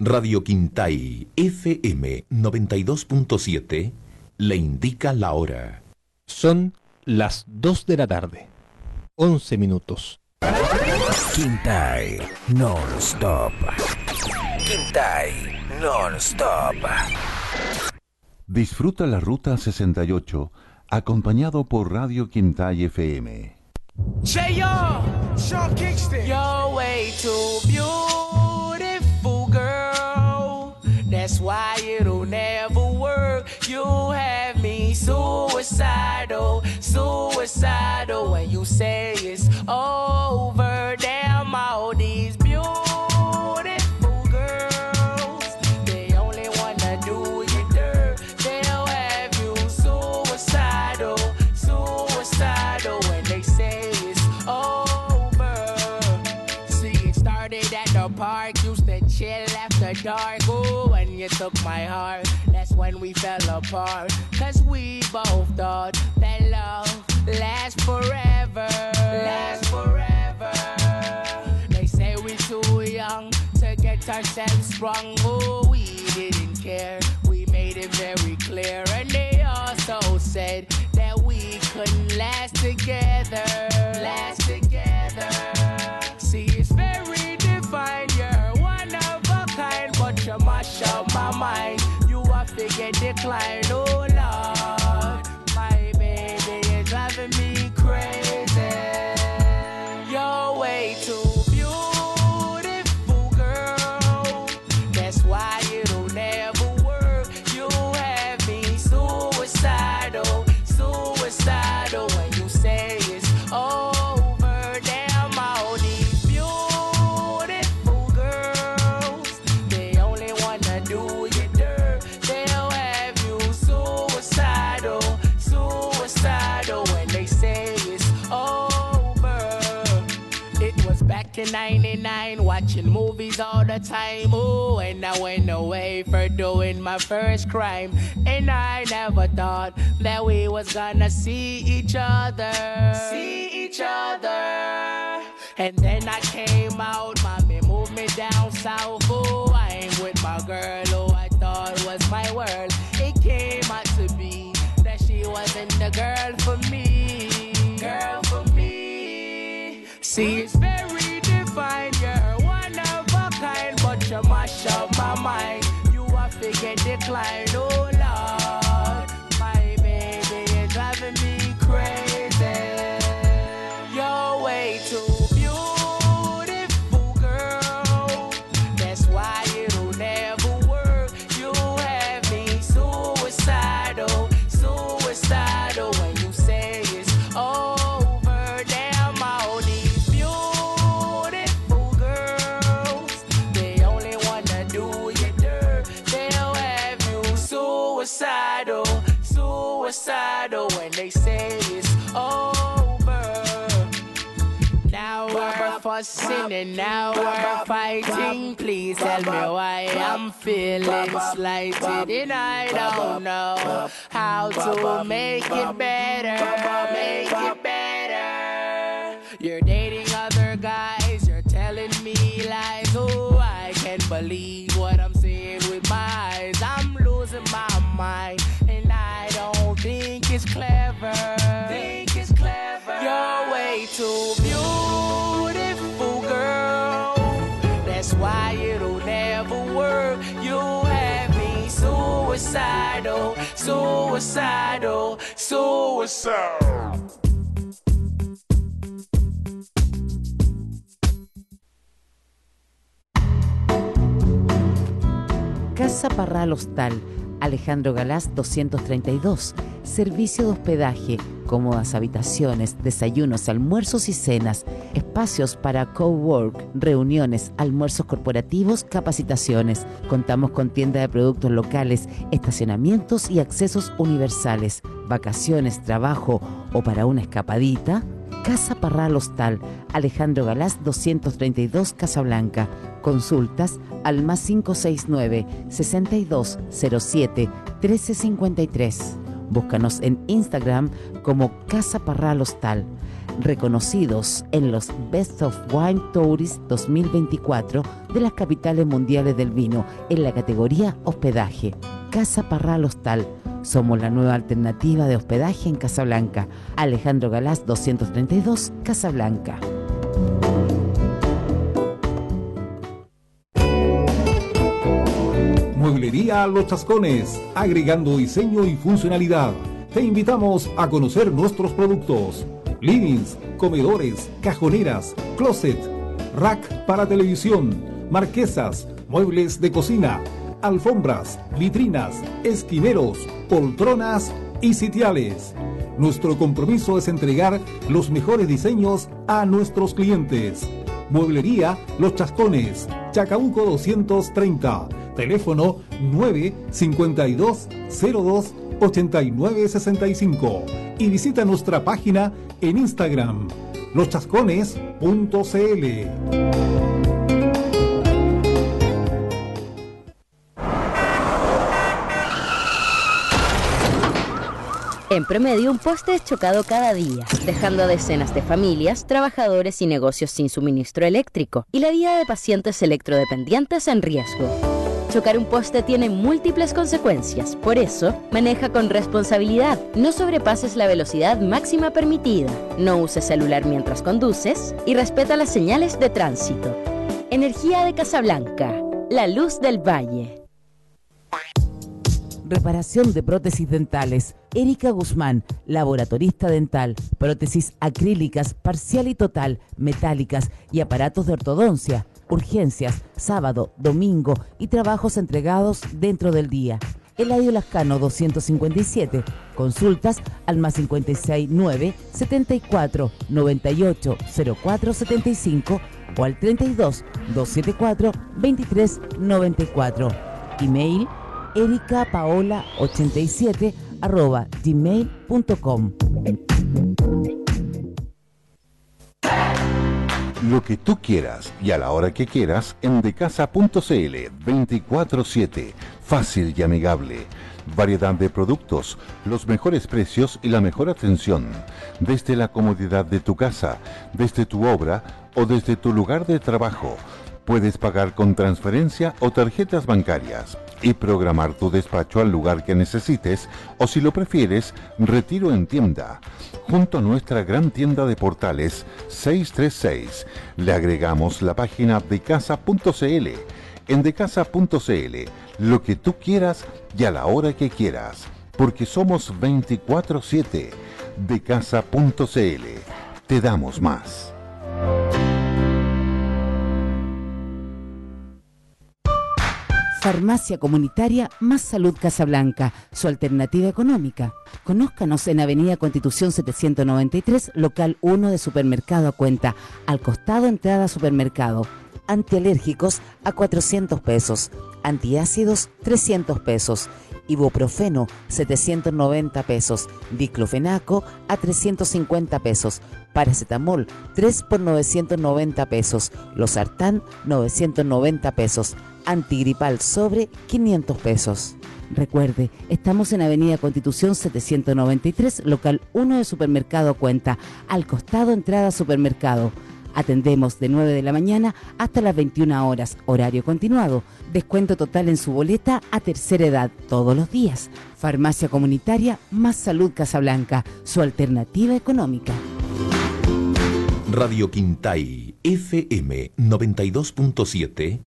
Radio Quintay FM 92.7 le indica la hora. Son las 2 de la tarde, 11 minutos. Quintay Non-Stop. Quintay Non-Stop. Disfruta la Ruta 68, acompañado por Radio Quintay FM. J.R. Sean Kingston. You're way too beautiful, girl. That's why it'll never work. You have me suicidal, suicidal. When you say it's over, damn all these beautiful girls, they only wanna do you dirt. They'll have you suicidal, suicidal. When they say it's over. See, it started at the park, used to chill after dark. Ooh, when you took my heart, that's when we fell apart. Cause we both thought that love lasts forever. Lasts forever. They say we're too young to get ourselves sprung. Oh, we didn't care, we made it very clear. And they also said that we couldn't last together. Last together. See, it's very defined, you're one of a kind, but you mash up my mind. You have to get declined, oh Lord. My baby is driving me crazy. You're way too beautiful, girl. That's why it'll never work. You have me suicidal, suicidal. When you say it's over, damn all these beautiful girls, they only wanna do you dirt. They'll have you suicidal, suicidal. When they say it's over. It was back in 99, watching movies all the time. Ooh, and I went away for doing my first crime. And I never thought that we was gonna see each other. See each other. And then I came out, mommy moved me down south. Ooh, I ain't with my girl who I thought was my world. It came out to be that she wasn't the girl for me. Girl for me. See, it's very defined, you're one of a kind, but you mash up my mind. You have to get declined, oh Lord. My baby is driving me crazy. You're way too beautiful, girl. That's why it'll never work. You have me suicidal, suicidal. When you say it's over, damn all these beautiful girls, they only wanna do you dirt. They'll have you suicidal, suicidal. When they say it's over. Now we're fussing and now we're fighting. Please tell me why I'm feeling slighted, and I don't know how to make it better. Make it better. You're dating other guys, you're telling me lies. Oh, I can't believe what I'm seeing with my eyes. I'm losing my mind, and I don't think it's clever. Think it's clever. You're way too beautiful, girl. That's why it'll never work. You have me suicidal, suicidal, suicidal. Casa Parral Hostal, Alejandro Galás 232. Servicio de hospedaje, cómodas habitaciones, desayunos, almuerzos y cenas, espacios para cowork, reuniones, almuerzos corporativos, capacitaciones. Contamos con tienda de productos locales, estacionamientos y accesos universales. Vacaciones, trabajo o para una escapadita. Casa Parral Hostal, Alejandro Galás 232, Casablanca. Consultas al más 569 6207 1353. Búscanos en Instagram como Casa Parral Hostal. reconocidos en los Best of Wine Tourist 2024 de las capitales mundiales del vino en la categoría hospedaje. Casa Parral Hostal. Somos la nueva alternativa de hospedaje en Casablanca. Alejandro Galás 232, Casablanca. Mueblería Los Chascones, agregando diseño y funcionalidad. Te invitamos a conocer nuestros productos: livings, comedores, cajoneras, closet, rack para televisión, marquesas, muebles de cocina, alfombras, vitrinas, esquineros, poltronas y sitiales. Nuestro compromiso es entregar los mejores diseños a nuestros clientes. Mueblería Los Chascones, Chacabuco 230, teléfono 952-02-8965 y visita nuestra página en Instagram, loschascones.cl. En promedio, un poste es chocado cada día, dejando a decenas de familias, trabajadores y negocios sin suministro eléctrico y la vida de pacientes electrodependientes en riesgo. Chocar un poste tiene múltiples consecuencias, por eso, maneja con responsabilidad. No sobrepases la velocidad máxima permitida, no uses celular mientras conduces y respeta las señales de tránsito. Energía de Casablanca, la luz del valle. Reparación de prótesis dentales. Erika Guzmán, laboratorista dental. Prótesis acrílicas, parcial y total, metálicas y aparatos de ortodoncia. Urgencias, sábado, domingo y trabajos entregados dentro del día. Eladio Lascano 257. Consultas al +56 9 74 98 04 75 o al 32 274 23 94. Email ericapaola87@gmail.com. Lo que tú quieras y a la hora que quieras en decasa.cl 24/7. Fácil y amigable. Variedad de productos, los mejores precios y la mejor atención. Desde la comodidad de tu casa, desde tu obra o desde tu lugar de trabajo. Puedes pagar con transferencia o tarjetas bancarias y programar tu despacho al lugar que necesites o, si lo prefieres, retiro en tienda. Junto a nuestra gran tienda de portales 636, le agregamos la página decasa.cl. En decasa.cl, lo que tú quieras y a la hora que quieras, porque somos 24/7. Decasa.cl, te damos más. Farmacia Comunitaria Más Salud Casablanca, su alternativa económica. Conózcanos en Avenida Constitución 793, local 1 de Supermercado a Cuenta, al costado entrada a supermercado. Antialérgicos a 400 pesos, antiácidos 300 pesos, ibuprofeno 790 pesos, diclofenaco a 350 pesos, paracetamol 3 por 990 pesos, losartán 990 pesos, antigripal sobre 500 pesos. Recuerde, estamos en Avenida Constitución 793, local 1 de Supermercado Cuenta, al costado entrada a supermercado. Atendemos de 9 de la mañana hasta las 21 horas, horario continuado. Descuento total en su boleta a tercera edad, todos los días. Farmacia Comunitaria Más Salud Casablanca, su alternativa económica. Radio Quintay, FM 92.7,